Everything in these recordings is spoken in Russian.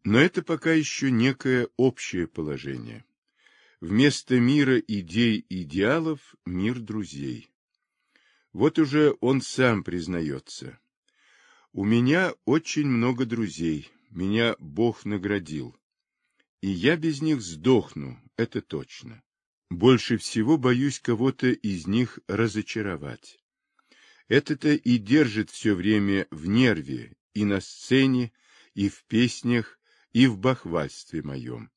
Но это пока еще некое общее положение. Вместо мира идей и идеалов – мир друзей. Вот уже он сам признается. У меня очень много друзей, меня Бог наградил. И я без них сдохну, это точно. Больше всего боюсь кого-то из них разочаровать. Это-то и держит все время в нерве, и на сцене, и в песнях, и в бахвальстве моем.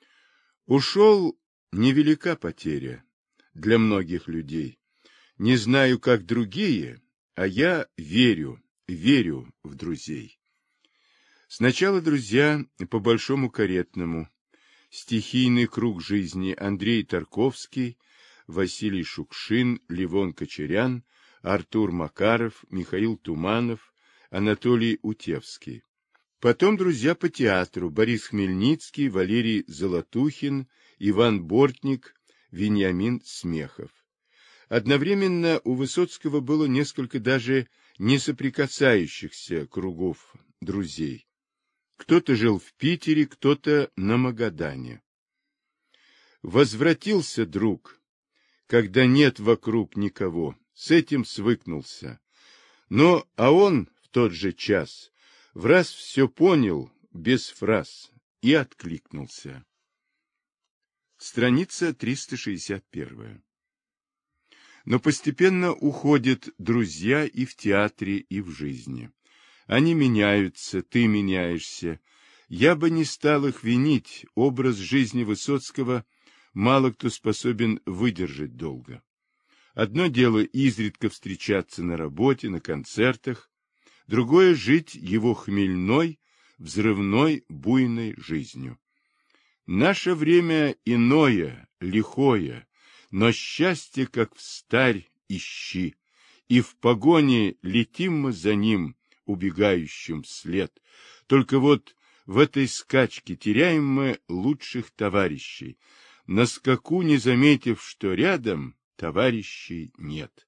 Ушел невелика потеря для многих людей. Не знаю, как другие, а я верю в друзей. Сначала друзья по Большому Каретному, стихийный круг жизни Андрей Тарковский, Василий Шукшин, Левон Кочерян, Артур Макаров, Михаил Туманов, Анатолий Утевский. Потом друзья по театру Борис Хмельницкий, Валерий Золотухин, Иван Бортник, Вениамин Смехов. Одновременно у Высоцкого было несколько даже несоприкасающихся кругов друзей. Кто-то жил в Питере, кто-то на Магадане. Возвратился друг, когда нет вокруг никого, с этим свыкнулся. Но, а он в тот же час враз все понял, без фраз, и откликнулся. Страница 361. Но постепенно уходят друзья и в театре, и в жизни. Они меняются, ты меняешься. Я бы не стал их винить, образ жизни Высоцкого мало кто способен выдержать долго. Одно дело изредка встречаться на работе, на концертах, другое — жить его хмельной, взрывной, буйной жизнью. Наше время иное, лихое, но счастье, как встарь, ищи, и в погоне летим мы за ним, убегающим вслед. Только вот в этой скачке теряем мы лучших товарищей, на скаку не заметив, что рядом товарищей нет.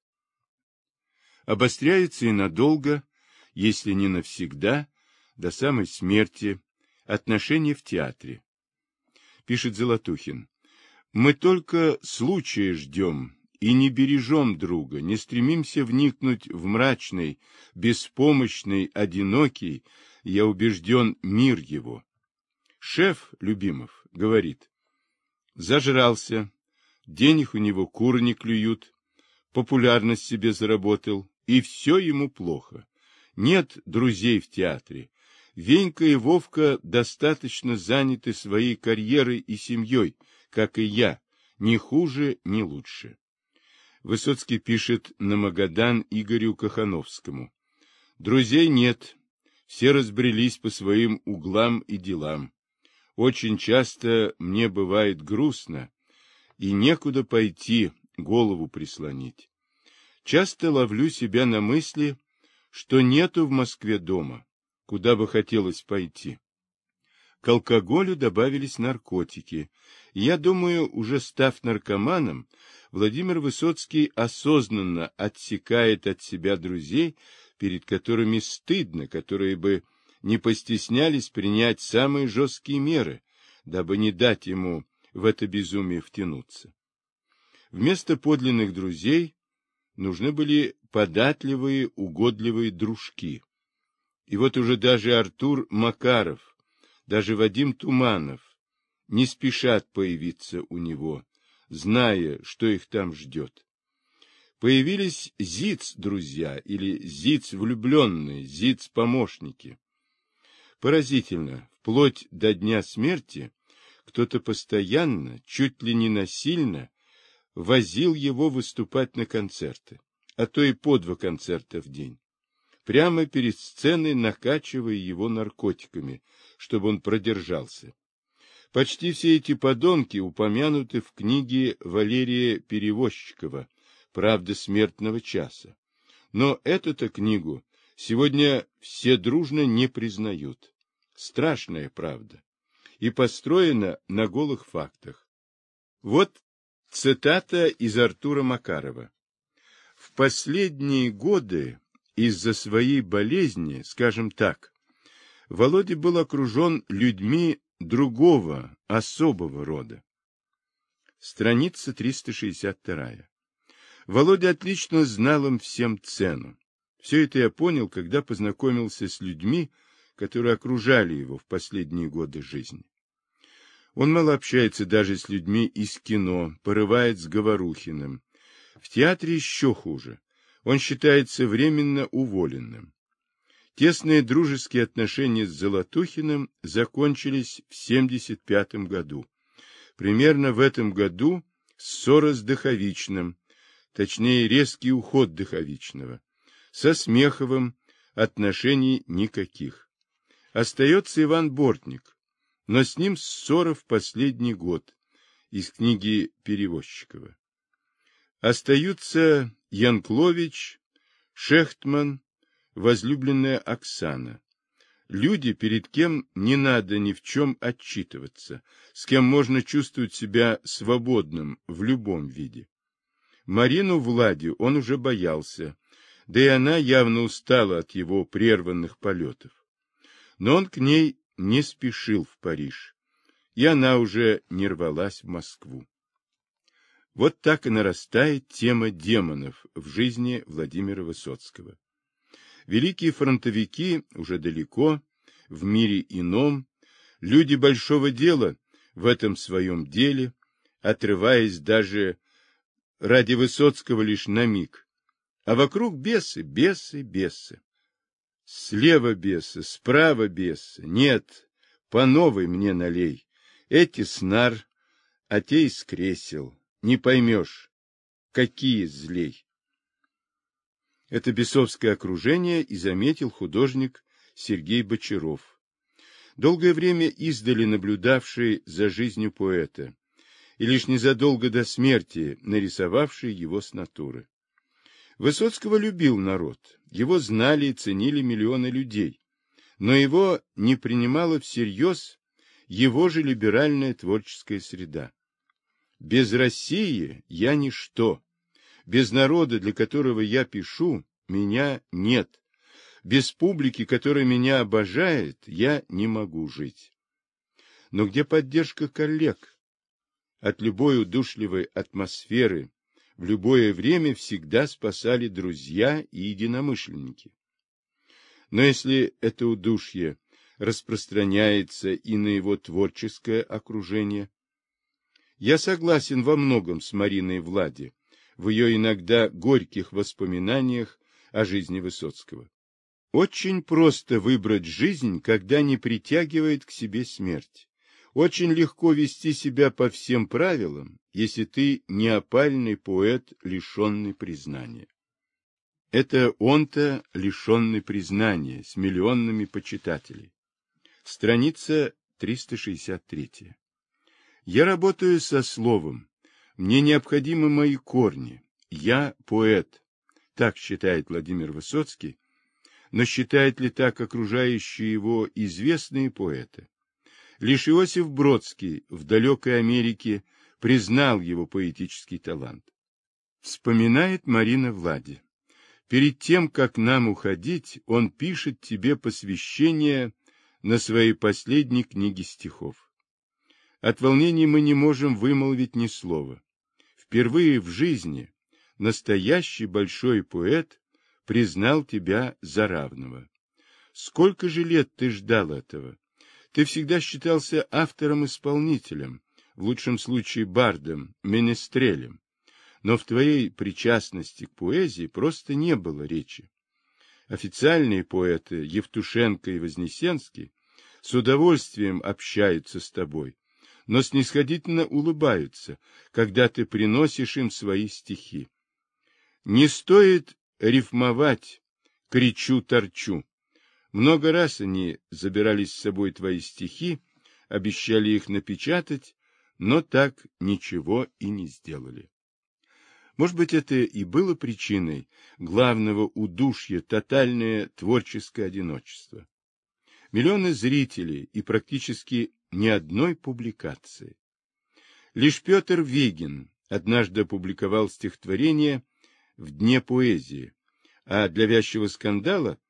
Обостряется и надолго, если не навсегда, до самой смерти, отношения в театре. Пишет Золотухин. Мы только случая ждем и не бережем друга, не стремимся вникнуть в мрачный, беспомощный, одинокий, я убежден, мир его. Шеф Любимов говорит, зажрался, денег у него куры не клюют, популярность себе заработал, и все ему плохо. Нет друзей в театре. Венька и Вовка достаточно заняты своей карьерой и семьей, как и я, ни хуже, ни лучше. Высоцкий пишет на Магадан Игорю Кохановскому. Друзей нет, все разбрелись по своим углам и делам. Очень часто мне бывает грустно, и некуда пойти, голову прислонить. Часто ловлю себя на мысли, что нету в Москве дома, куда бы хотелось пойти. К алкоголю добавились наркотики. Я думаю, уже став наркоманом, Владимир Высоцкий осознанно отсекает от себя друзей, перед которыми стыдно, которые бы не постеснялись принять самые жесткие меры, дабы не дать ему в это безумие втянуться. Вместо подлинных друзей нужны были податливые, угодливые дружки. И вот уже даже Артур Макаров, даже Вадим Туманов не спешат появиться у него, зная, что их там ждет. Появились ЗИЦ-друзья или ЗИЦ-влюбленные, ЗИЦ-помощники. Поразительно, вплоть до дня смерти кто-то постоянно, чуть ли не насильно, возил его выступать на концерты, а то и по 2 концерта в день, прямо перед сценой накачивая его наркотиками, чтобы он продержался. Почти все эти подонки упомянуты в книге Валерия Перевозчикова «Правда смертного часа». Но эту-то книгу сегодня все дружно не признают. Страшная правда. И построена на голых фактах. Вот цитата из Артура Макарова. В последние годы из-за своей болезни, скажем так, Володя был окружен людьми другого, особого рода. Страница 362. Володя отлично знал им всем цену. Все это я понял, когда познакомился с людьми, которые окружали его в последние годы жизни. Он мало общается даже с людьми из кино, порывает с Говорухиным. В театре еще хуже. Он считается временно уволенным. Тесные дружеские отношения с Золотухиным закончились в 1975 году. Примерно в этом году ссора с Дыховичным, точнее резкий уход Дыховичного. Со Смеховым отношений никаких. Остается Иван Бортник, но с ним ссора в последний год, из книги Перевозчикова. Остаются Янклович, Шехтман, возлюбленная Оксана. Люди, перед кем не надо ни в чем отчитываться, с кем можно чувствовать себя свободным в любом виде. Марину Владю он уже боялся, да и она явно устала от его прерванных полетов. Но он к ней не спешил в Париж, и она уже не рвалась в Москву. Вот так и нарастает тема демонов в жизни Владимира Высоцкого. Великие фронтовики уже далеко, в мире ином, люди большого дела в этом своем деле, отрываясь даже ради Высоцкого лишь на миг. А вокруг бесы, бесы, бесы. Слева бесы, справа бесы. Нет, по новой мне налей. Эти снар, а те из кресел. Не поймешь, какие злей. Это бесовское окружение и заметил художник Сергей Бочаров, долгое время издали наблюдавший за жизнью поэта и лишь незадолго до смерти нарисовавший его с натуры. Высоцкого любил народ, его знали и ценили миллионы людей, но его не принимала всерьез его же либеральная творческая среда. Без России я ничто, без народа, для которого я пишу, меня нет, без публики, которая меня обожает, я не могу жить. Но где поддержка коллег? От любой удушливой атмосферы в любое время всегда спасали друзья и единомышленники. Но если это удушье распространяется и на его творческое окружение, я согласен во многом с Мариной Влади в ее иногда горьких воспоминаниях о жизни Высоцкого. Очень просто выбрать жизнь, когда не притягивает к себе смерть. Очень легко вести себя по всем правилам, если ты не опальный поэт, лишенный признания. Это он-то лишенный признания, с миллионами почитателей. Страница 363. Я работаю со словом. Мне необходимы мои корни. Я поэт. Так считает Владимир Высоцкий. Но считают ли так окружающие его известные поэты? Лишь Иосиф Бродский в далекой Америке признал его поэтический талант. Вспоминает Марина Влади. Перед тем, как нам уходить, он пишет тебе посвящение на своей последней книге стихов. От волнения мы не можем вымолвить ни слова. Впервые в жизни настоящий большой поэт признал тебя за равного. Сколько же лет ты ждал этого? Ты всегда считался автором-исполнителем, в лучшем случае бардом, менестрелем. Но в твоей причастности к поэзии просто не было речи. Официальные поэты Евтушенко и Вознесенский с удовольствием общаются с тобой, но снисходительно улыбаются, когда ты приносишь им свои стихи. Не стоит рифмовать «кричу-торчу». Много раз они забирали с собой твои стихи, обещали их напечатать, но так ничего и не сделали. Может быть, это и было причиной главного удушья, тотальное творческое одиночество. Миллионы зрителей и практически ни одной публикации. Лишь Петр Вегин однажды опубликовал стихотворение «В дне поэзии», а для вязчего скандала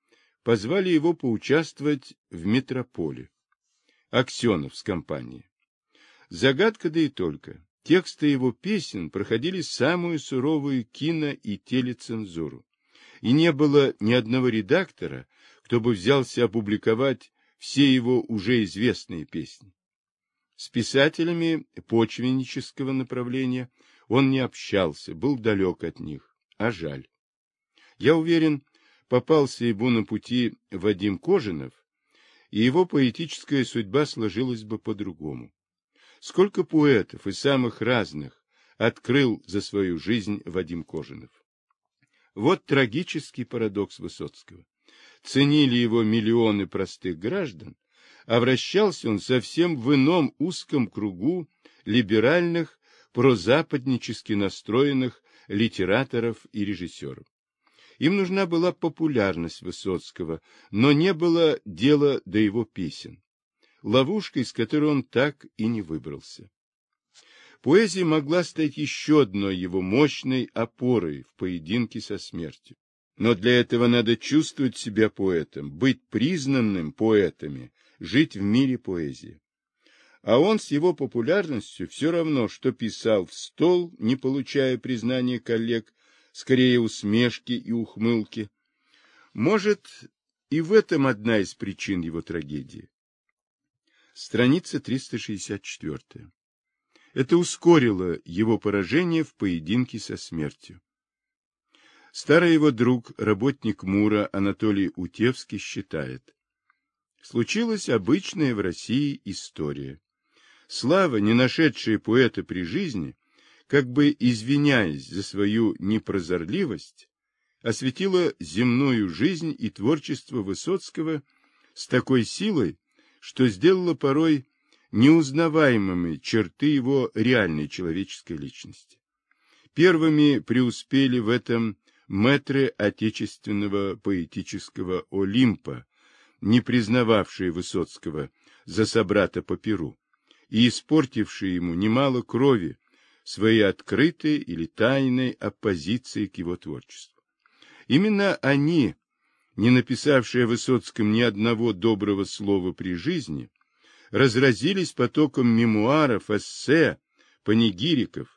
позвали его поучаствовать в «Метрополе». Аксенов с компанией. Загадка да и только. Тексты его песен проходили самую суровую кино- и телецензуру. И не было ни одного редактора, кто бы взялся опубликовать все его уже известные песни. С писателями почвеннического направления он не общался, был далек от них, а жаль. Я уверен, попался ему на пути Вадим Кожинов, и его поэтическая судьба сложилась бы по-другому. Сколько поэтов и самых разных открыл за свою жизнь Вадим Кожинов. Вот трагический парадокс Высоцкого. Ценили его миллионы простых граждан, а вращался он совсем в ином узком кругу либеральных, прозападнически настроенных литераторов и режиссеров. Им нужна была популярность Высоцкого, но не было дела до его песен, ловушка, из которой он так и не выбрался. Поэзия могла стать еще одной его мощной опорой в поединке со смертью. Но для этого надо чувствовать себя поэтом, быть признанным поэтами, жить в мире поэзии. А он с его популярностью все равно, что писал в стол, не получая признания коллег, скорее усмешки и ухмылки. Может, и в этом одна из причин его трагедии. Страница 364. Это ускорило его поражение в поединке со смертью. Старый его друг, работник МУРа Анатолий Утевский считает: случилась обычная в России история. Слава, не нашедшая поэта при жизни, как бы извиняясь за свою непрозорливость, осветила земную жизнь и творчество Высоцкого с такой силой, что сделала порой неузнаваемыми черты его реальной человеческой личности. Первыми преуспели в этом мэтры отечественного поэтического Олимпа, не признававшие Высоцкого за собрата по перу и испортившие ему немало крови своей открытой или тайной оппозицией к его творчеству. Именно они, не написавшие о Высоцком ни одного доброго слова при жизни, разразились потоком мемуаров, эссе, панигириков.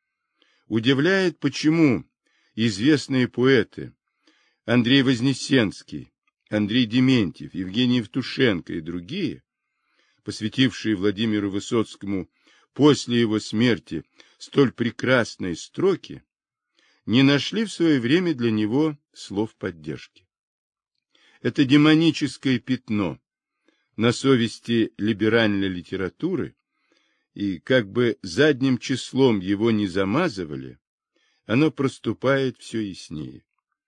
Удивляет, почему известные поэты Андрей Вознесенский, Андрей Дементьев, Евгений Евтушенко и другие, посвятившие Владимиру Высоцкому после его смерти столь прекрасные строки, не нашли в свое время для него слов поддержки. Это демоническое пятно на совести либеральной литературы, и как бы задним числом его не замазывали, оно проступает все яснее.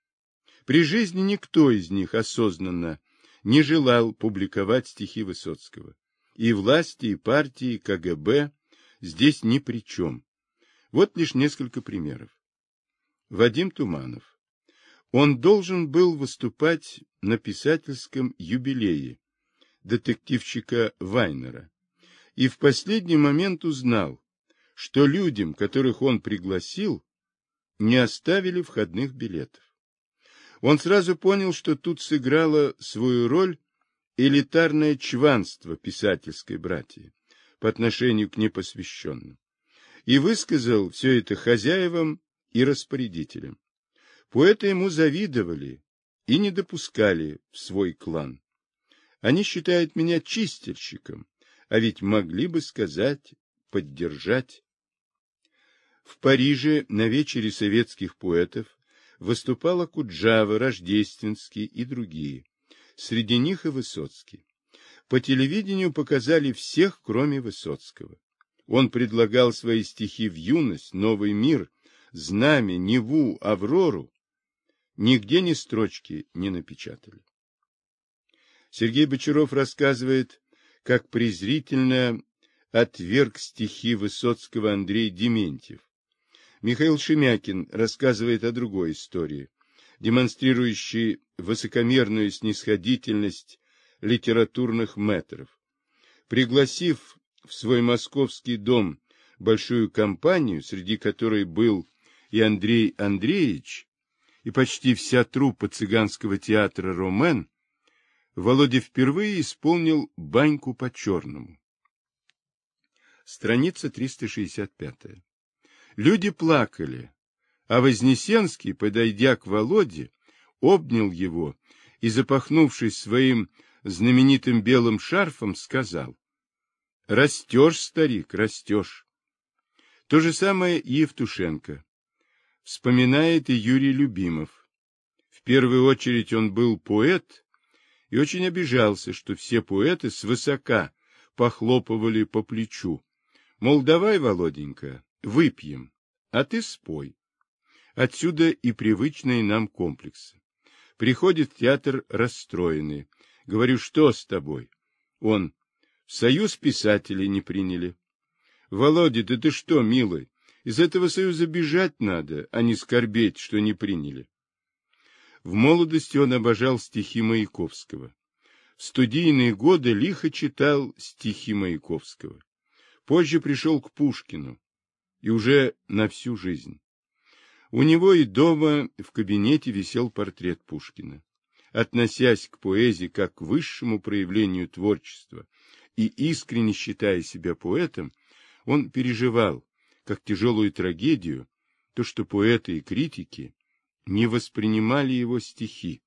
При жизни никто из них осознанно не желал публиковать стихи Высоцкого, и власти, и партии, и КГБ здесь ни при чем. Вот лишь несколько примеров. Вадим Туманов. Он должен был выступать на писательском юбилее детективщика Вайнера, и в последний момент узнал, что людям, которых он пригласил, не оставили входных билетов. Он сразу понял, что тут сыграло свою роль элитарное чванство писательской братьи по отношению к непосвященным, и высказал все это хозяевам и распорядителям. Поэты ему завидовали и не допускали в свой клан. Они считают меня чистильщиком, а ведь могли бы сказать «поддержать». В Париже на вечере советских поэтов выступала Куджава, Рождественский и другие. Среди них и Высоцкий. По телевидению показали всех, кроме Высоцкого. Он предлагал свои стихи в юность, новый мир, знамя, Неву, Аврору. Нигде ни строчки не напечатали. Сергей Бочаров рассказывает, как презрительно отверг стихи Высоцкого Андрей Дементьев. Михаил Шемякин рассказывает о другой истории, демонстрирующей высокомерную снисходительность литературных мэтров. Пригласив в свой московский дом большую компанию, среди которой был и Андрей Андреевич, и почти вся труппа цыганского театра «Ромен», Володя впервые исполнил баньку по-черному. Страница 365. Люди плакали, а Вознесенский, подойдя к Володе, обнял его и, запахнувшись своим знаменитым белым шарфом, сказал: «Растешь, старик, растешь». То же самое и Евтушенко. Вспоминает и Юрий Любимов. В первую очередь он был поэт и очень обижался, что все поэты свысока похлопывали по плечу. Мол, давай, Володенька, выпьем, а ты спой. Отсюда и привычные нам комплексы. Приходит в театр расстроенный. Говорю, что с тобой? Он: в союз писателей не приняли. Володя, да ты что, милый, из этого союза бежать надо, а не скорбеть, что не приняли. В молодости он обожал стихи Маяковского. В студийные годы лихо читал стихи Маяковского. Позже пришел к Пушкину, и уже на всю жизнь. У него и дома, в кабинете висел портрет Пушкина. Относясь к поэзии как к высшему проявлению творчества и искренне считая себя поэтом, он переживал, как тяжелую трагедию, то, что поэты и критики не воспринимали его стихи,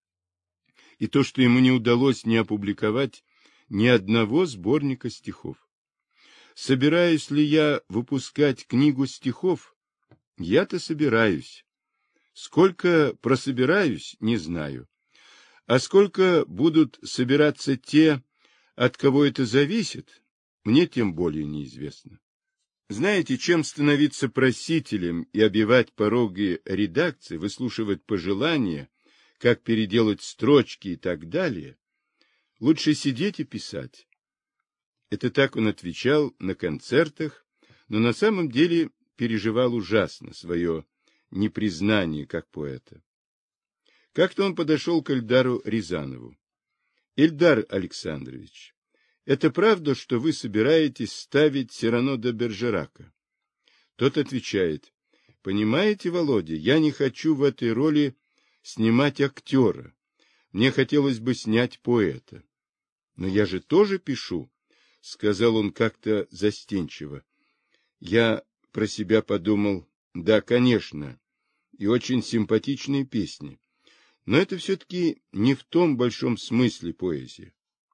и то, что ему не удалось не опубликовать ни одного сборника стихов. Собираюсь ли я выпускать книгу стихов? Я-то собираюсь. Сколько прособираюсь, не знаю. А сколько будут собираться те, от кого это зависит, мне тем более неизвестно. Знаете, чем становиться просителем и обивать пороги редакции, выслушивать пожелания, как переделать строчки и так далее, лучше сидеть и писать. Это так он отвечал на концертах, но на самом деле переживал ужасно свое непризнание как поэта. Как-то он подошел к Эльдару Рязанову. Эльдар Александрович, это правда, что вы собираетесь ставить Сирано де Бержерака? Тот отвечает: понимаете, Володя, я не хочу в этой роли снимать актера. Мне хотелось бы снять поэта. Но я же тоже пишу, сказал он как-то застенчиво. Я про себя подумал: да, конечно, и очень симпатичные песни. Но это все-таки не в том большом смысле поэзия.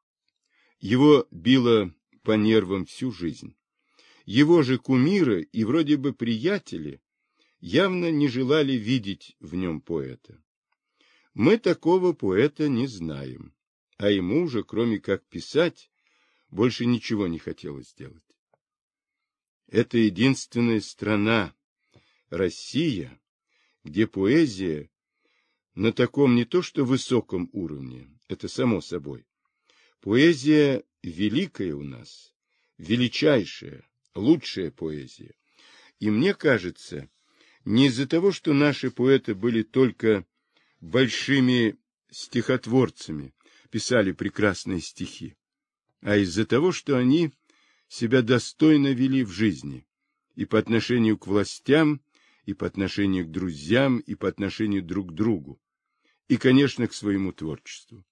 Его било по нервам всю жизнь. Его же кумиры и вроде бы приятели явно не желали видеть в нем поэта. Мы такого поэта не знаем, а ему же, кроме как писать, больше ничего не хотелось делать. Это единственная страна, Россия, где поэзия на таком не то что высоком уровне, это само собой. Поэзия великая у нас, величайшая, лучшая поэзия. И мне кажется, не из-за того, что наши поэты были только большими стихотворцами, писали прекрасные стихи, а из-за того, что они себя достойно вели в жизни и по отношению к властям, и по отношению к друзьям, и по отношению друг к другу, и, конечно, к своему творчеству.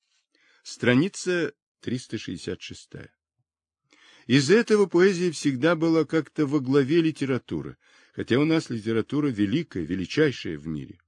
Страница 366. Из-за этого поэзия всегда была как-то во главе литературы, хотя у нас литература великая, величайшая в мире.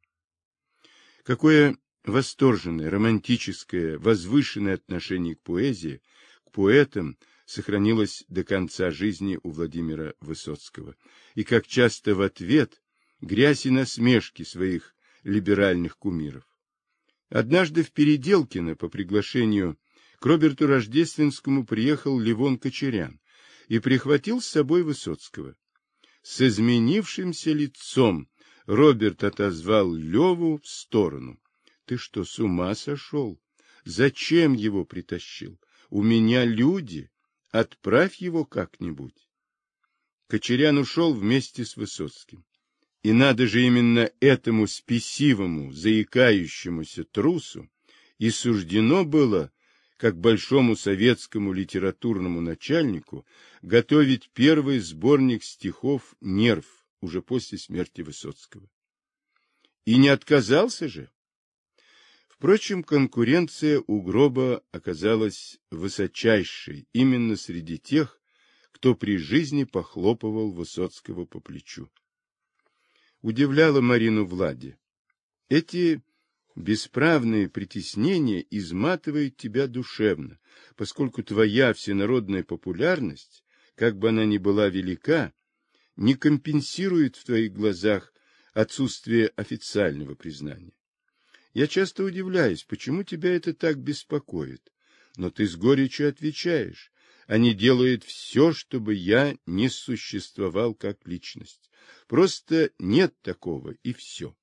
Какое восторженное, романтическое, возвышенное отношение к поэзии, к поэтам сохранилось до конца жизни у Владимира Высоцкого, и как часто в ответ грязь и насмешки своих либеральных кумиров. Однажды в Переделкино по приглашению к Роберту Рождественскому приехал Левон Кочерян и прихватил с собой Высоцкого. С изменившимся лицом Роберт отозвал Леву в сторону. — Ты что, с ума сошел? Зачем его притащил? У меня люди. Отправь его как-нибудь. Кочерян ушел вместе с Высоцким. И надо же именно этому спесивому, заикающемуся трусу и суждено было, как большому советскому литературному начальнику, готовить первый сборник стихов «Нерв» уже после смерти Высоцкого. И не отказался же. Впрочем, конкуренция у Гроба оказалась высочайшей именно среди тех, кто при жизни похлопывал Высоцкого по плечу. Удивляло Марину Влади. Эти бесправные притеснения изматывают тебя душевно, поскольку твоя всенародная популярность, как бы она ни была велика, не компенсирует в твоих глазах отсутствие официального признания. Я часто удивляюсь, почему тебя это так беспокоит, но ты с горечью отвечаешь: они делают все, чтобы я не существовал как личность. Просто нет такого, и все.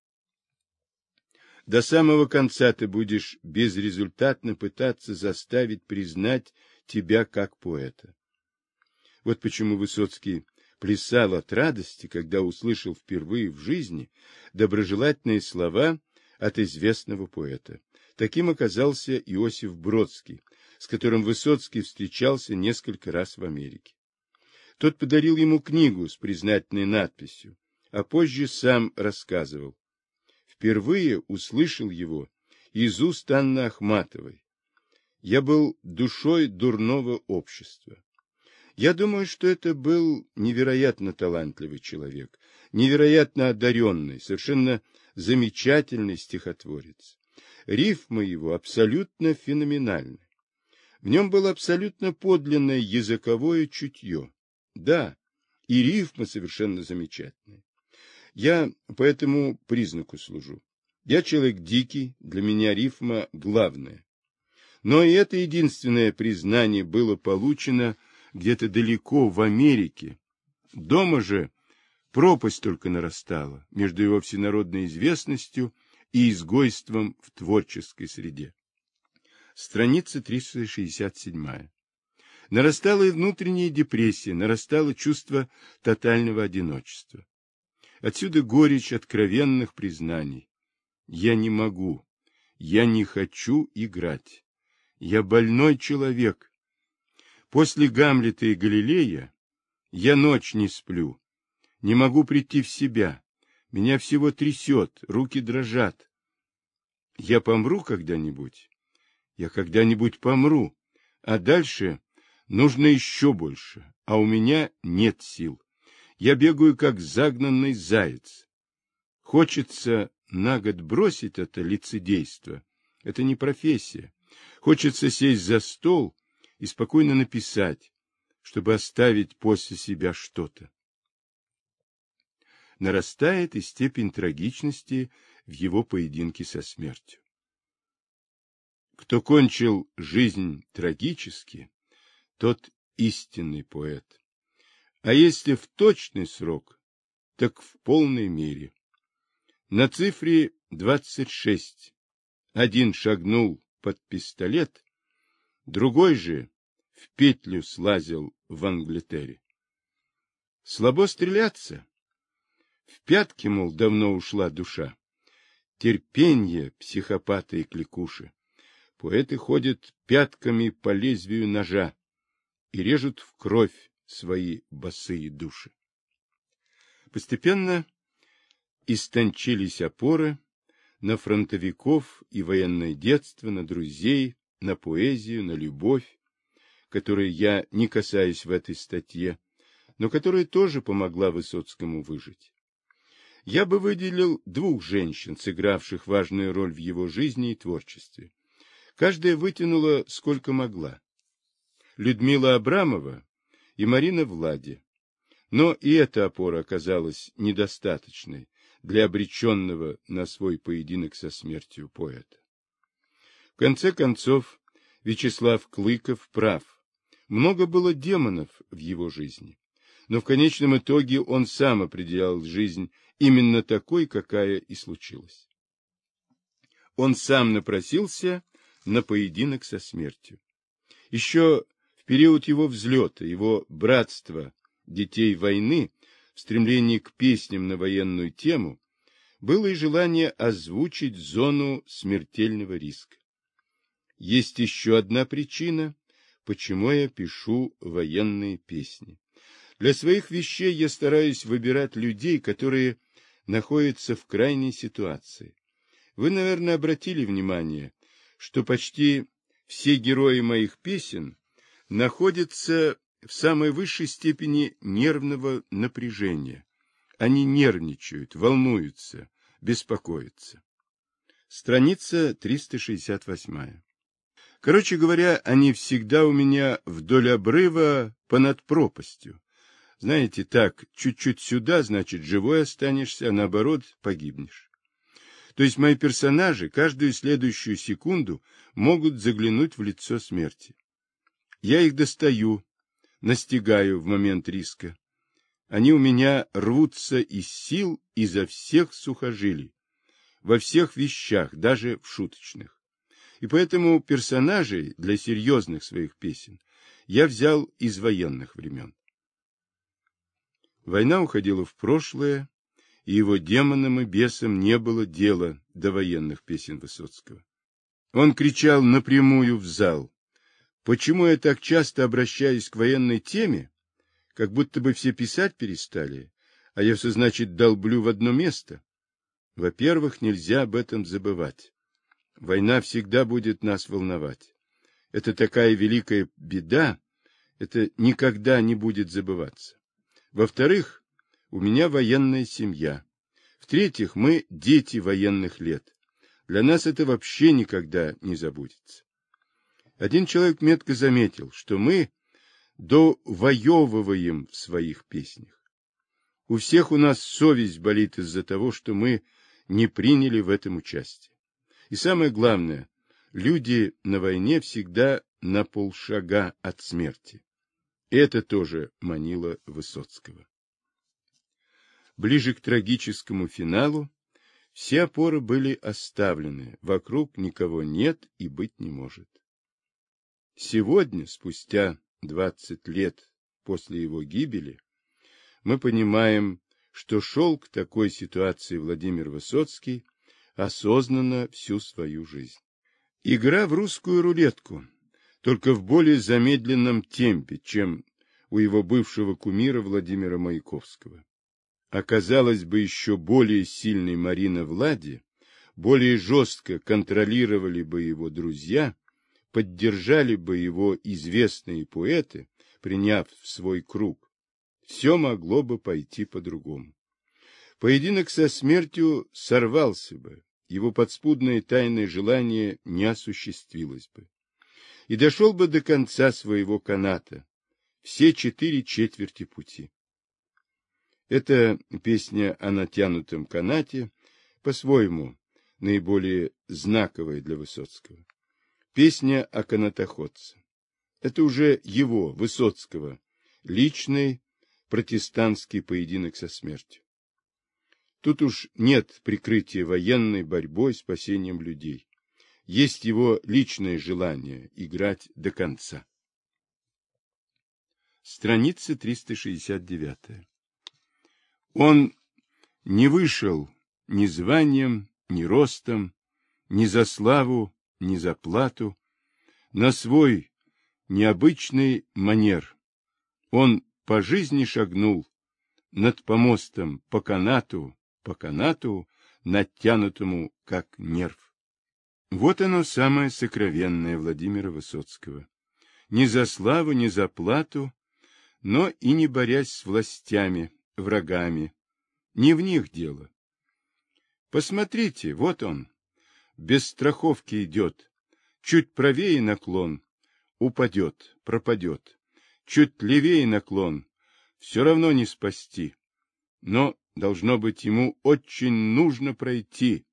До самого конца ты будешь безрезультатно пытаться заставить признать тебя как поэта. Вот почему Высоцкий плясал от радости, когда услышал впервые в жизни доброжелательные слова от известного поэта. Таким оказался Иосиф Бродский, с которым Высоцкий встречался несколько раз в Америке. Тот подарил ему книгу с признательной надписью, а позже сам рассказывал. Впервые услышал его из уст Анны Ахматовой. Я был душой дурного общества. Я думаю, что это был невероятно талантливый человек, невероятно одаренный, совершенно замечательный стихотворец. Рифмы его абсолютно феноменальны. В нем было абсолютно подлинное языковое чутье. Да, и рифмы совершенно замечательные. Я по этому признаку служу. Я человек дикий, для меня рифма главная. Но и это единственное признание было получено где-то далеко в Америке. Дома же пропасть только нарастала между его всенародной известностью и изгойством в творческой среде. Страница 367. Нарастала и внутренняя депрессия, нарастало чувство тотального одиночества. Отсюда горечь откровенных признаний. Я не могу, я не хочу играть. Я больной человек. После Гамлета и Галилея я ночь не сплю, не могу прийти в себя, меня всего трясет, руки дрожат. Я помру когда-нибудь, я когда-нибудь помру, а дальше нужно еще больше, а у меня нет сил. Я бегаю, как загнанный заяц. Хочется на год бросить это лицедейство, это не профессия. Хочется сесть за стол и спокойно написать, чтобы оставить после себя что-то. Нарастает и степень трагичности в его поединке со смертью. Кто кончил жизнь трагически, тот истинный поэт. А если в точный срок, так в полной мере. На цифре 26 один шагнул под пистолет, другой же в петлю слазил в Англитере. Слабо стреляться? В пятки, мол, давно ушла душа. Терпенье, психопаты и кликуши. Поэты ходят пятками по лезвию ножа и режут в кровь свои босые души. Постепенно истончились опоры на фронтовиков и военное детство, на друзей, на поэзию, на любовь, которой я не касаюсь в этой статье, но которая тоже помогла Высоцкому выжить. Я бы выделил двух женщин, сыгравших важную роль в его жизни и творчестве. Каждая вытянула сколько могла. Людмила Абрамова и Марина Влади. Но и эта опора оказалась недостаточной для обреченного на свой поединок со смертью поэта. В конце концов, Вячеслав Клыков прав. Много было демонов в его жизни, но в конечном итоге он сам определял жизнь именно такой, какая и случилась. Он сам напросился на поединок со смертью. Еще в период его взлета, его братства детей войны, в стремлении к песням на военную тему, было и желание озвучить зону смертельного риска. Есть еще одна причина, почему я пишу военные песни. Для своих вещей я стараюсь выбирать людей, которые находятся в крайней ситуации. Вы, наверное, обратили внимание, что почти все герои моих песен находятся в самой высшей степени нервного напряжения. Они нервничают, волнуются, беспокоятся. Страница 368. Короче говоря, они всегда у меня вдоль обрыва понад пропастью. Знаете, так, чуть-чуть сюда, значит, живой останешься, а наоборот, погибнешь. То есть мои персонажи каждую следующую секунду могут заглянуть в лицо смерти. Я их достаю, настигаю в момент риска. Они у меня рвутся из сил изо всех сухожилий, во всех вещах, даже в шуточных. И поэтому персонажей для серьезных своих песен я взял из военных времен. Война уходила в прошлое, и его демонам и бесам не было дела до военных песен Высоцкого. Он кричал напрямую в зал: «Почему я так часто обращаюсь к военной теме? Как будто бы все писать перестали, а я все, значит, долблю в одно место. Во-первых, нельзя об этом забывать. Война всегда будет нас волновать. Это такая великая беда, это никогда не будет забываться. Во-вторых, у меня военная семья. В-третьих, мы дети военных лет. Для нас это вообще никогда не забудется». Один человек метко заметил, что мы довоевываем в своих песнях. У всех у нас совесть болит из-за того, что мы не приняли в этом участие. И самое главное, люди на войне всегда на полшага от смерти. Это тоже манило Высоцкого. Ближе к трагическому финалу все опоры были оставлены, вокруг никого нет и быть не может. Сегодня, спустя 20 лет после его гибели, мы понимаем, что шел к такой ситуации Владимир Высоцкий осознанно всю свою жизнь. Игра в русскую рулетку, только в более замедленном темпе, чем у его бывшего кумира Владимира Маяковского. Оказалось бы, еще более сильной Марина Влади, более жестко контролировали бы его друзья, поддержали бы его известные поэты, приняв в свой круг, все могло бы пойти по-другому. Поединок со смертью сорвался бы, его подспудное тайное желание не осуществилось бы. И дошел бы до конца своего каната, все 4/4 пути. Эта песня о натянутом канате, по-своему, наиболее знаковая для Высоцкого. Песня о канатоходце. Это уже его, Высоцкого, личный протестантский поединок со смертью. Тут уж нет прикрытия военной борьбой, спасением людей. Есть его личное желание играть до конца. Страница 369. Он не вышел ни званием, ни ростом, ни за славу, ни за плату, на свой необычный манер. Он по жизни шагнул над помостом по канату, натянутому как нерв. Вот оно самое сокровенное Владимира Высоцкого. Ни за славу, ни за плату, но и не борясь с властями, врагами. Не в них дело. Посмотрите, вот он, без страховки идет, чуть правее наклон, упадет, пропадет, чуть левее наклон, все равно не спасти. Но, должно быть, ему очень нужно пройти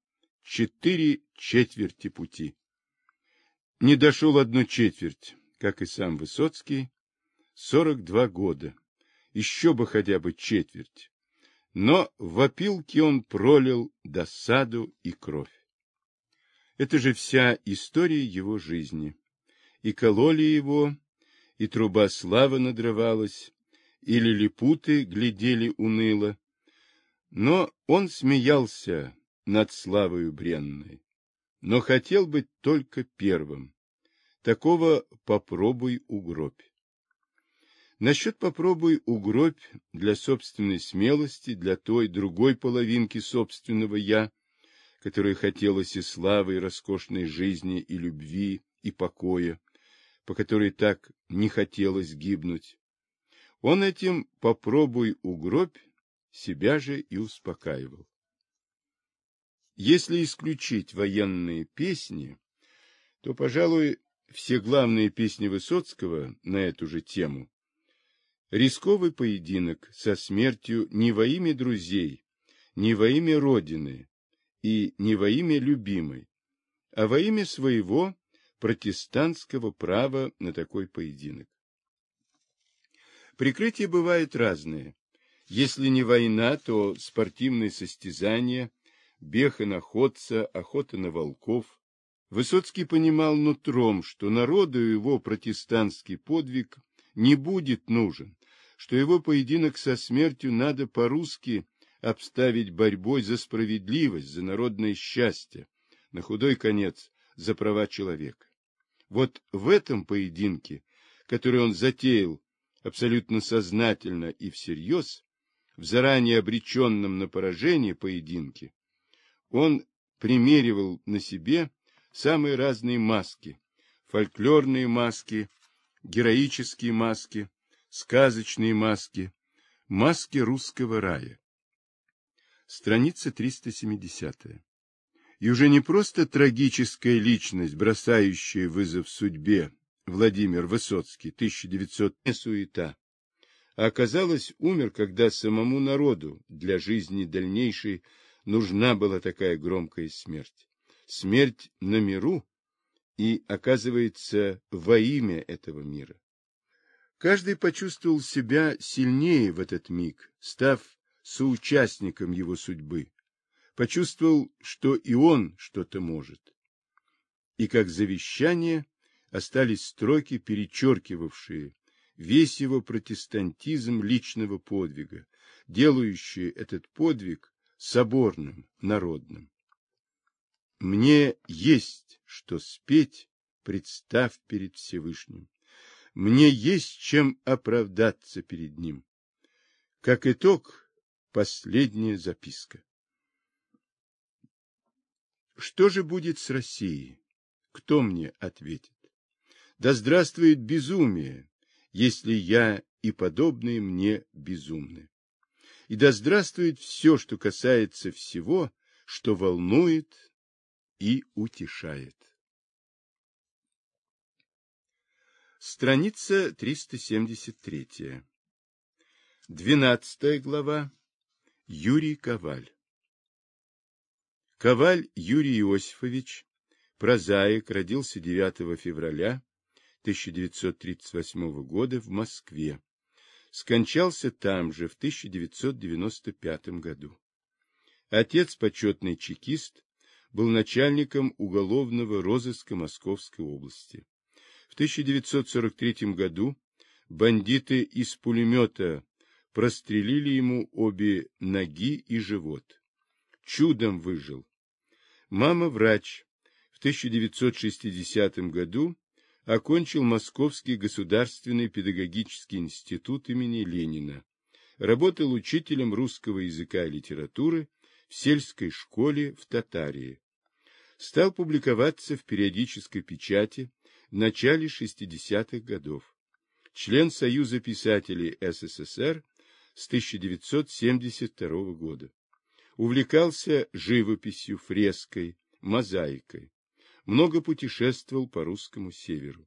4/4 пути. Не дошел 1/4, как и сам Высоцкий, 42 года. Еще бы хотя бы четверть. Но в опилке он пролил досаду и кровь. Это же вся история его жизни. И кололи его, и труба славы надрывалась, и лилипуты глядели уныло. Но он смеялся над славою бренной, но хотел быть только первым. Такого попробуй угробь. Насчет попробуй угробь для собственной смелости, для той другой половинки собственного «я», которой хотелось и славы, и роскошной жизни, и любви, и покоя, по которой так не хотелось гибнуть. Он этим «попробуй угробь» себя же и успокаивал. Если исключить военные песни, то, пожалуй, все главные песни Высоцкого на эту же тему — рисковый поединок со смертью не во имя друзей, не во имя Родины и не во имя любимой, а во имя своего протестантского права на такой поединок. Прикрытия бывают разные. Если не война, то спортивные состязания, бег иноходца, охота на волков. Высоцкий понимал нутром, что народу его протестантский подвиг не будет нужен, что его поединок со смертью надо по-русски обставить борьбой за справедливость, за народное счастье, на худой конец за права человека. Вот в этом поединке, который он затеял абсолютно сознательно и всерьез, в заранее обреченном на поражение поединке, он примеривал на себе самые разные маски, фольклорные маски, героические маски, сказочные маски, маски русского рая. Страница 370. И уже не просто трагическая личность, бросающая вызов судьбе, Владимир Высоцкий, 1900 суета, а оказалось, умер, когда самому народу для жизни дальнейшей нужна была такая громкая смерть. Смерть на миру и, оказывается, во имя этого мира. Каждый почувствовал себя сильнее в этот миг, став соучастником его судьбы. Почувствовал, что и он что-то может. И как завещание остались строки, перечеркивавшие весь его протестантизм личного подвига, делающие этот подвиг соборным, народным. Мне есть что спеть, представ перед Всевышним. Мне есть чем оправдаться перед Ним. Как итог, последняя записка. Что же будет с Россией? Кто мне ответит? Да здравствует безумие, если я и подобные мне безумны. И да здравствует все, что касается всего, что волнует и утешает. Страница 373. 12 глава. Юрий Коваль. Коваль Юрий Иосифович, прозаик, родился 9 февраля 1938 года в Москве. Скончался там же в 1995 году. Отец, почетный чекист, был начальником уголовного розыска Московской области. В 1943 году бандиты из пулемета прострелили ему обе ноги и живот. Чудом выжил. Мама врач. В 1960 году окончил Московский государственный педагогический институт имени Ленина. Работал учителем русского языка и литературы в сельской школе в Татарии. Стал публиковаться в периодической печати в начале 60-х годов. Член Союза писателей СССР с 1972 года. Увлекался живописью, фреской, мозаикой. Много путешествовал по русскому северу.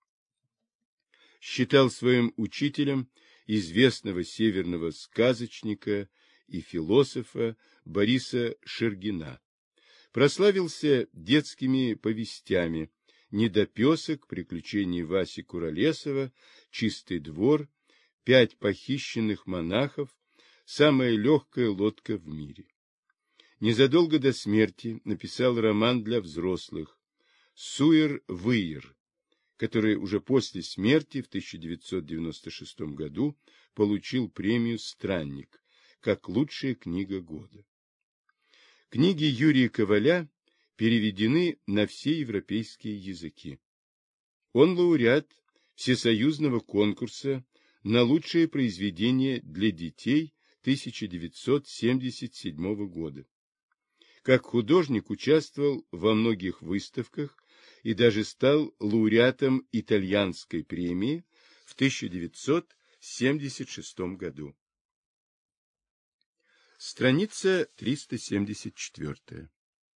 Считал своим учителем известного северного сказочника и философа Бориса Шергина. Прославился детскими повестями «Недопесок», «Приключения Васи Куролесова», «Чистый двор», «5 похищенных монахов», «Самая легкая лодка в мире». Незадолго до смерти написал роман для взрослых «Суер-выер», который уже после смерти в 1996 году получил премию «Странник» как лучшая книга года. Книги Юрия Коваля переведены на все европейские языки. Он лауреат Всесоюзного конкурса на лучшее произведение для детей 1977 года. Как художник участвовал во многих выставках и даже стал лауреатом итальянской премии в 1976 году. Страница 374.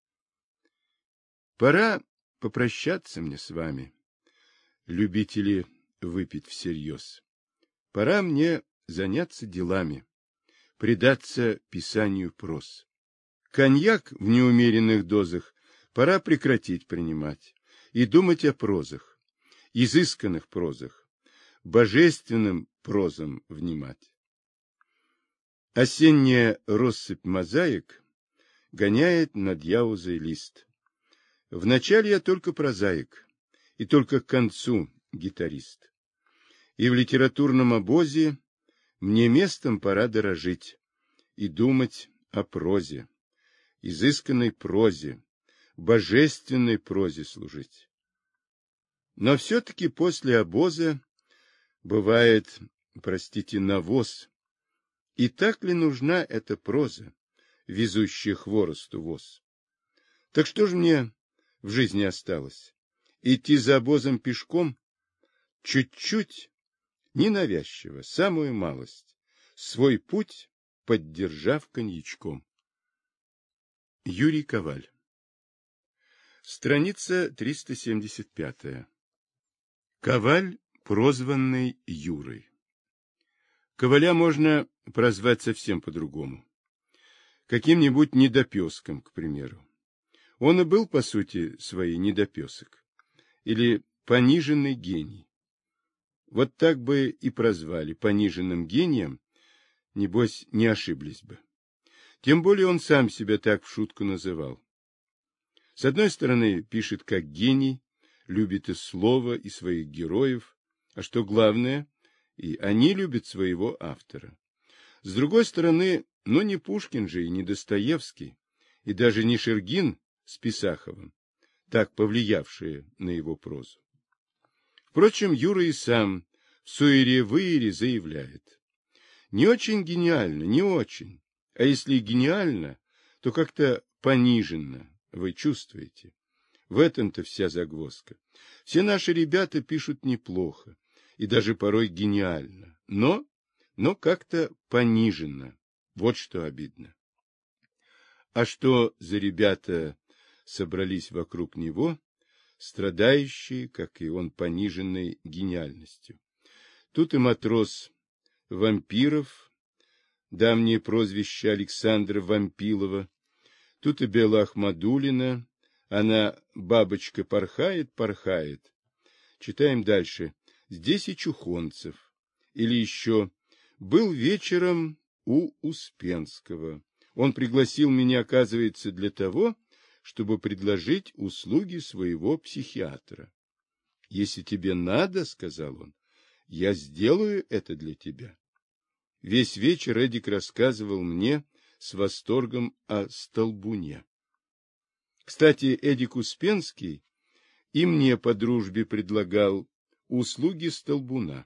Пора попрощаться мне с вами, любители выпить всерьез. Пора мне заняться делами, предаться писанию проз. Коньяк в неумеренных дозах пора прекратить принимать и думать о прозах, изысканных прозах, божественным прозам внимать. Осенняя россыпь мозаик гоняет над Яузой лист. Вначале я только прозаик, и только к концу гитарист. И в литературном обозе мне местом пора дорожить и думать о прозе, изысканной прозе, божественной прозе служить. Но все-таки после обоза бывает, простите, навоз. И так ли нужна эта проза, везущая хворосту воз? Так что же мне в жизни осталось? Идти за обозом пешком? Чуть-чуть, ненавязчиво, самую малость, свой путь поддержав коньячком. Юрий Коваль. Страница 375. Коваль, прозванный Юрой. Коваля можно прозвать совсем по-другому. Каким-нибудь недопеском, к примеру. Он и был, по сути своей, недопесок. Или пониженный гений. Вот так бы и прозвали пониженным гением, небось, не ошиблись бы. Тем более он сам себя так в шутку называл. С одной стороны, пишет как гений, любит и слово, и своих героев, а что главное, и они любят своего автора. С другой стороны, не Пушкин же и не Достоевский, и даже не Шергин с Писаховым, так повлиявшие на его прозу. Впрочем, Юра и сам в суере-выере заявляет. Не очень гениально, не очень. А если и гениально, то как-то пониженно, вы чувствуете. В этом-то вся загвоздка. Все наши ребята пишут неплохо, и даже порой гениально, но как-то пониженно. Вот что обидно. А что за ребята собрались вокруг него, страдающие, как и он, пониженной гениальностью? Тут и матрос Вампиров, давнее прозвище Александра Вампилова, тут и Бела Ахмадулина, она, бабочка, порхает, порхает. Читаем дальше. Здесь и Чухонцев. Или еще был вечером у Успенского. Он пригласил меня, оказывается, для того, чтобы предложить услуги своего психиатра. Если тебе надо, сказал он, я сделаю это для тебя. Весь вечер Эдик рассказывал мне с восторгом о Столбуне. Кстати, Эдик Успенский и мне по дружбе предлагал услуги Столбуна.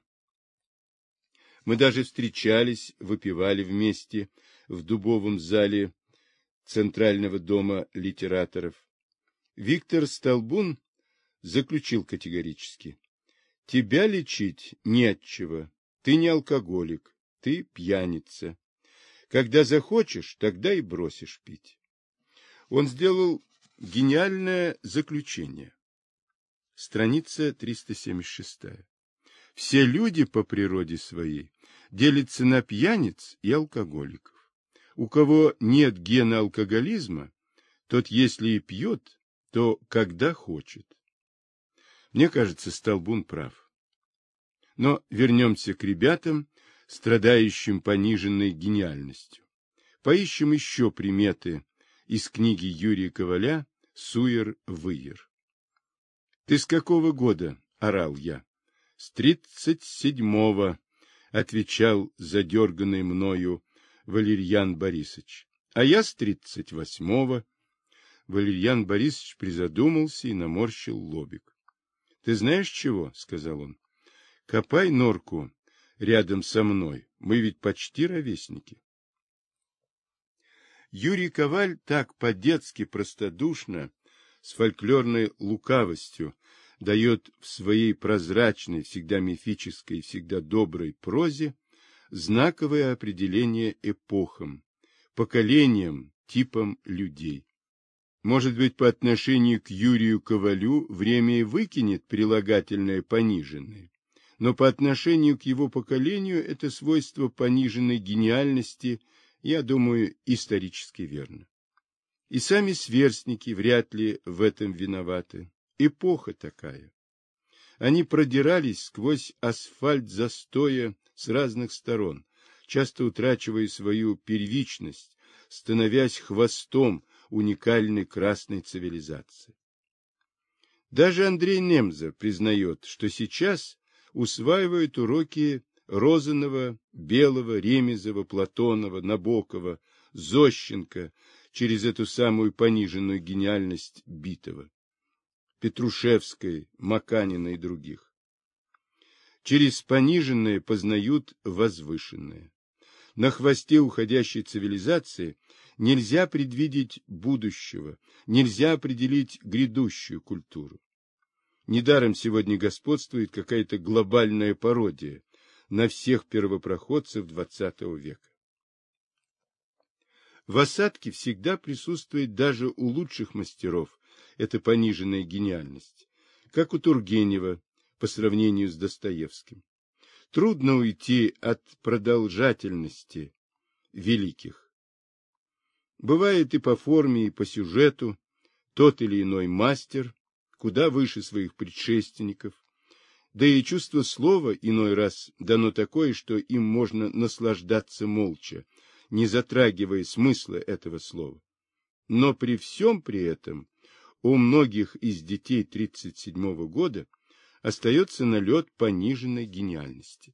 Мы даже встречались, выпивали вместе в дубовом зале Центрального дома литераторов. Виктор Столбун заключил категорически: тебя лечить не от чего, ты не алкоголик, ты пьяница. Когда захочешь, тогда и бросишь пить. Он сделал гениальное заключение. Страница 376. Все люди по природе своей делятся на пьяниц и алкоголиков. У кого нет гена алкоголизма, тот, если и пьет, то когда хочет. Мне кажется, Столбун прав. Но вернемся к ребятам, страдающим пониженной гениальностью. Поищем еще приметы из книги Юрия Коваля «Суер-выер». «Ты с какого года?» — орал я. «С 37-го», — отвечал задерганный мною Валерьян Борисович. «А я с 38-го». Валерьян Борисович призадумался и наморщил лобик. «Ты знаешь чего?» — сказал он. «Копай норку рядом со мной, мы ведь почти ровесники». Юрий Коваль так по-детски простодушно, с фольклорной лукавостью, дает в своей прозрачной, всегда мифической, всегда доброй прозе знаковое определение эпохам, поколениям, типам людей. Может быть, по отношению к Юрию Ковалю время и выкинет прилагательное пониженное, но по отношению к его поколению это свойство пониженной гениальности, я думаю, исторически верно. И сами сверстники вряд ли в этом виноваты. Эпоха такая. Они продирались сквозь асфальт застоя с разных сторон, часто утрачивая свою первичность, становясь хвостом уникальной красной цивилизации. Даже Андрей Немза признает, что сейчас усваивают уроки Розанова, Белого, Ремезова, Платонова, Набокова, Зощенко через эту самую пониженную гениальность Битова, Петрушевской, Маканина и других. Через пониженное познают возвышенное. На хвосте уходящей цивилизации нельзя предвидеть будущего, нельзя определить грядущую культуру. Недаром сегодня господствует какая-то глобальная пародия на всех первопроходцев XX века. В осадке всегда присутствует даже у лучших мастеров эта пониженная гениальность, как у Тургенева по сравнению с Достоевским. Трудно уйти от продолжательности великих. Бывает и по форме, и по сюжету тот или иной мастер куда выше своих предшественников, да и чувство слова иной раз дано такое, что им можно наслаждаться молча, не затрагивая смысла этого слова. Но при всем при этом у многих из детей 1937 года остается налет пониженной гениальности.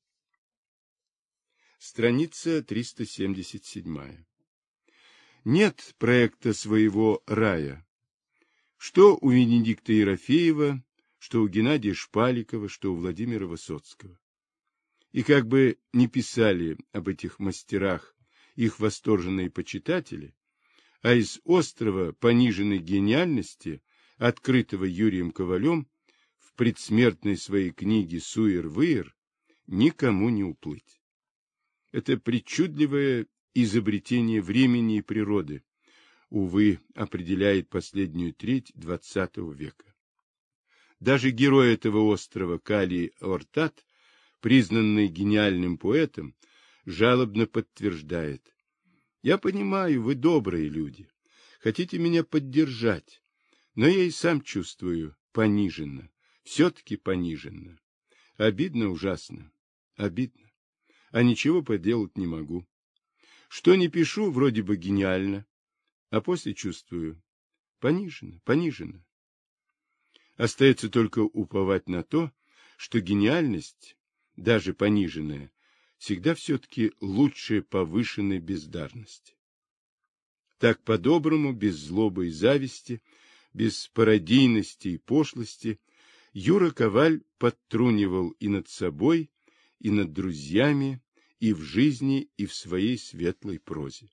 Страница 377. Нет проекта своего рая. Что у Венедикта Ерофеева, что у Геннадия Шпаликова, что у Владимира Высоцкого. И как бы ни писали об этих мастерах их восторженные почитатели, а из острова пониженной гениальности, открытого Юрием Ковалем, в предсмертной своей книге «Суер-выер» никому не уплыть. Это причудливое изобретение времени и природы, увы, определяет последнюю треть XX века. Даже герой этого острова Калий Ортат, признанный гениальным поэтом, жалобно подтверждает: «Я понимаю, вы добрые люди, хотите меня поддержать, но я и сам чувствую пониженно, все-таки пониженно. Обидно ужасно, обидно, а ничего поделать не могу. Что ни пишу, вроде бы гениально, а после чувствую пониженно, пониженно». Остается только уповать на то, что гениальность, даже пониженная, всегда все-таки лучше повышенной бездарности. Так по-доброму, без злобы и зависти, без пародийности и пошлости, Юра Коваль подтрунивал и над собой, и над друзьями, и в жизни, и в своей светлой прозе.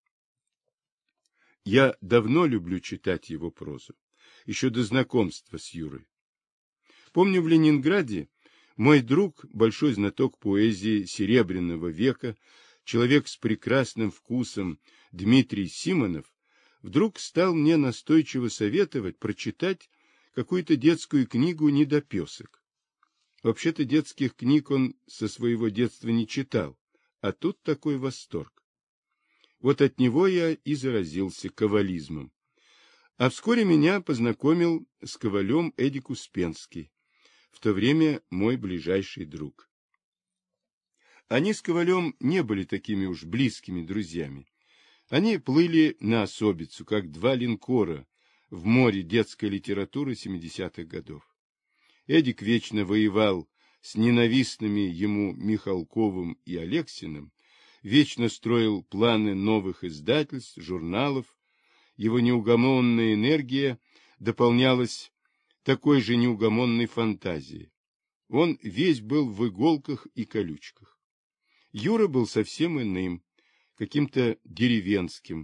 Я давно люблю читать его прозу, еще до знакомства с Юрой. Помню, в Ленинграде мой друг, большой знаток поэзии Серебряного века, человек с прекрасным вкусом Дмитрий Симонов, вдруг стал мне настойчиво советовать прочитать какую-то детскую книгу «Недопесок». Вообще-то детских книг он со своего детства не читал, а тут такой восторг. Вот от него я и заразился ковализмом. А вскоре меня познакомил с Ковалем Эдик Успенский, в то время мой ближайший друг. Они с Ковалем не были такими уж близкими друзьями. Они плыли на особицу, как два линкора в море детской литературы 70-х годов. Эдик вечно воевал с ненавистными ему Михалковым и Алексиным, вечно строил планы новых издательств, журналов. Его неугомонная энергия дополнялась такой же неугомонной фантазией. Он весь был в иголках и колючках. Юра был совсем иным, каким-то деревенским,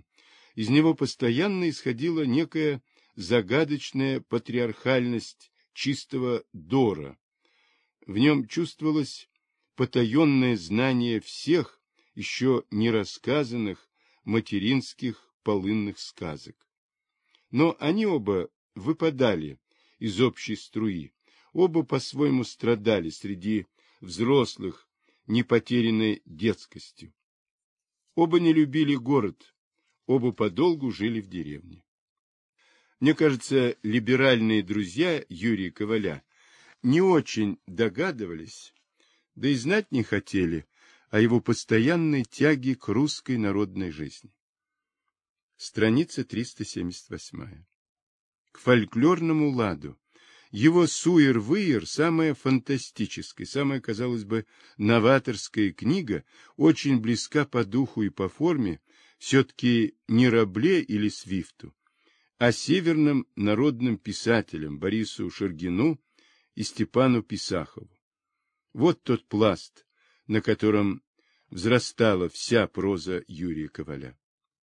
Из него постоянно исходила некая загадочная патриархальность чистого Дора. В нем чувствовалось потаенное знание всех еще не рассказанных материнских полынных сказок. Но они оба выпадали из общей струи, оба по-своему страдали среди взрослых непотерянной детскостью. Оба не любили город, оба подолгу жили в деревне. Мне кажется, либеральные друзья Юрия Коваля не очень догадывались, да и знать не хотели о его постоянной тяге к русской народной жизни. Страница 378. К фольклорному ладу. Его «Суер-выер» самая фантастическая, самая, казалось бы, новаторская книга, очень близка по духу и по форме, все-таки не Рабле или Свифту, а северным народным писателям Борису Шергину и Степану Писахову. Вот тот пласт, на котором взрастала вся проза Юрия Коваля.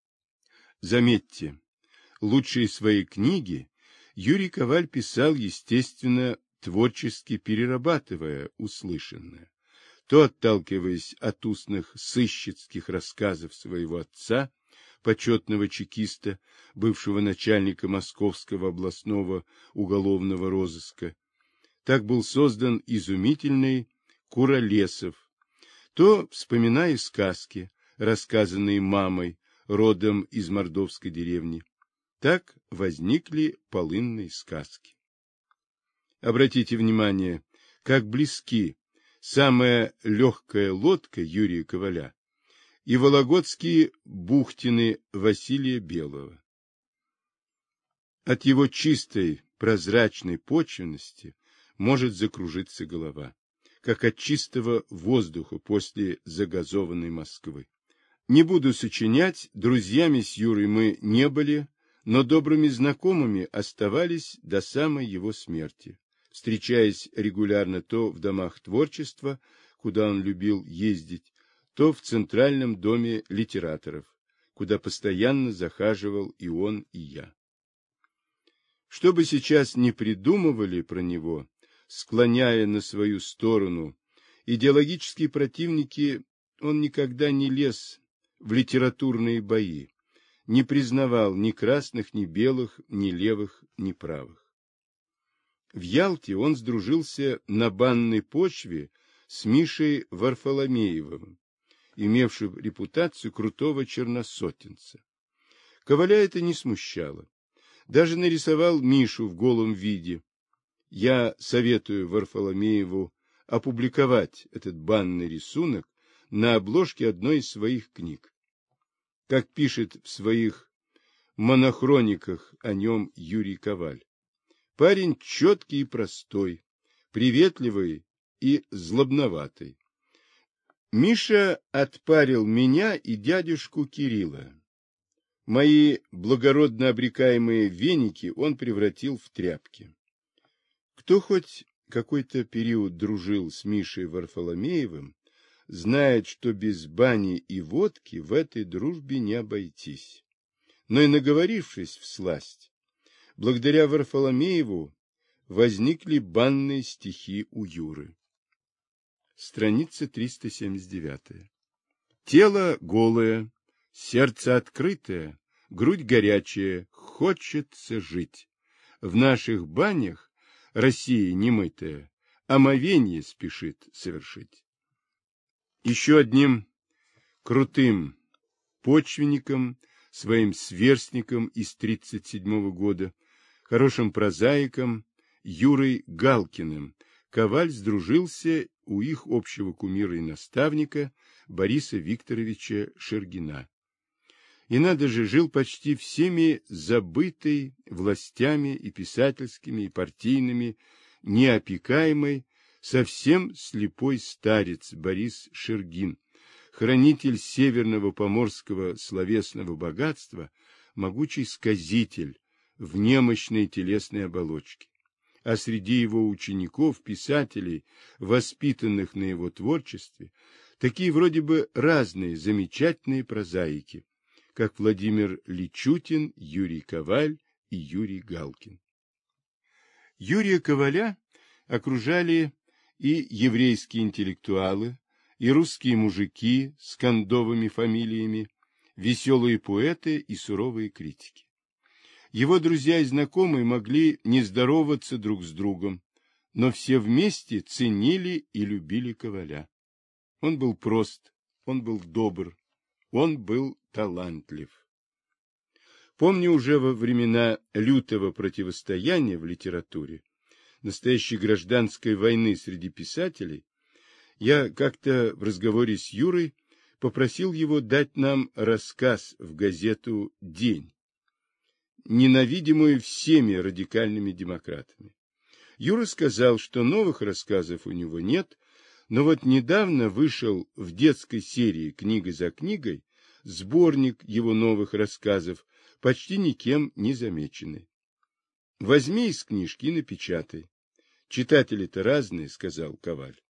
Заметьте, лучшие свои книги Юрий Коваль писал, естественно, творчески перерабатывая услышанное, то отталкиваясь от устных сыщицких рассказов своего отца, почетного чекиста, бывшего начальника Московского областного уголовного розыска. Так был создан изумительный Куролесов, то вспоминая сказки, рассказанные мамой, родом из мордовской деревни. Так возникли полынные сказки. Обратите внимание, как близки самая легкая лодка Юрия Коваля и вологодские бухтины Василия Белого. От его чистой, прозрачной почвенности может закружиться голова, как от чистого воздуха после загазованной Москвы. Не буду сочинять, друзьями с Юрой мы не были, но добрыми знакомыми оставались до самой его смерти, встречаясь регулярно то в домах творчества, куда он любил ездить, то в Центральном доме литераторов, куда постоянно захаживал и он, и я. Что бы сейчас ни придумывали про него, склоняя на свою сторону идеологические противники, он никогда не лез в литературные бои, не признавал ни красных, ни белых, ни левых, ни правых. В Ялте он сдружился на банной почве с Мишей Варфоломеевым, имевшим репутацию крутого черносотенца. Коваля это не смущало. Даже нарисовал Мишу в голом виде. Я советую Варфоломееву опубликовать этот банный рисунок на обложке одной из своих книг. Как пишет в своих монохрониках о нем Юрий Коваль. Парень четкий и простой, приветливый и злобноватый. Миша отпарил меня и дядюшку Кирилла. Мои благородно обрекаемые веники он превратил в тряпки. Кто хоть какой-то период дружил с Мишей Варфоломеевым, знает, что без бани и водки в этой дружбе не обойтись. Но и наговорившись всласть, благодаря Варфоломееву возникли банные стихи у Юры. Страница 379. Тело голое, сердце открытое, грудь горячая, хочется жить. В наших банях Россия немытая омовенье спешит совершить. Еще одним крутым почвенником, своим сверстником из 1937 года, хорошим прозаиком Юрой Галкиным, Коваль сдружился у их общего кумира и наставника Бориса Викторовича Шергина. И надо же, жил почти всеми забытый властями и писательскими, и партийными, неопекаемый, совсем слепой старец Борис Шергин, хранитель северного поморского словесного богатства, могучий сказитель в немощной телесной оболочке. А среди его учеников, писателей, воспитанных на его творчестве, такие вроде бы разные замечательные прозаики, как Владимир Личутин, Юрий Коваль и Юрий Галкин. Юрия Коваля окружали и еврейские интеллектуалы, и русские мужики с кондовыми фамилиями, веселые поэты и суровые критики. Его друзья и знакомые могли не здороваться друг с другом, но все вместе ценили и любили Коваля. Он был прост, он был добр, он был талантлив. Помню, уже во времена лютого противостояния в литературе, настоящей гражданской войны среди писателей, я как-то в разговоре с Юрой попросил его дать нам рассказ в газету «День», ненавидимую всеми радикальными демократами. Юра сказал, что новых рассказов у него нет, но вот недавно вышел в детской серии «Книга за книгой» сборник его новых рассказов, почти никем не замеченный. Возьми из книжки и напечатай. Читатели-то разные, сказал Коваль.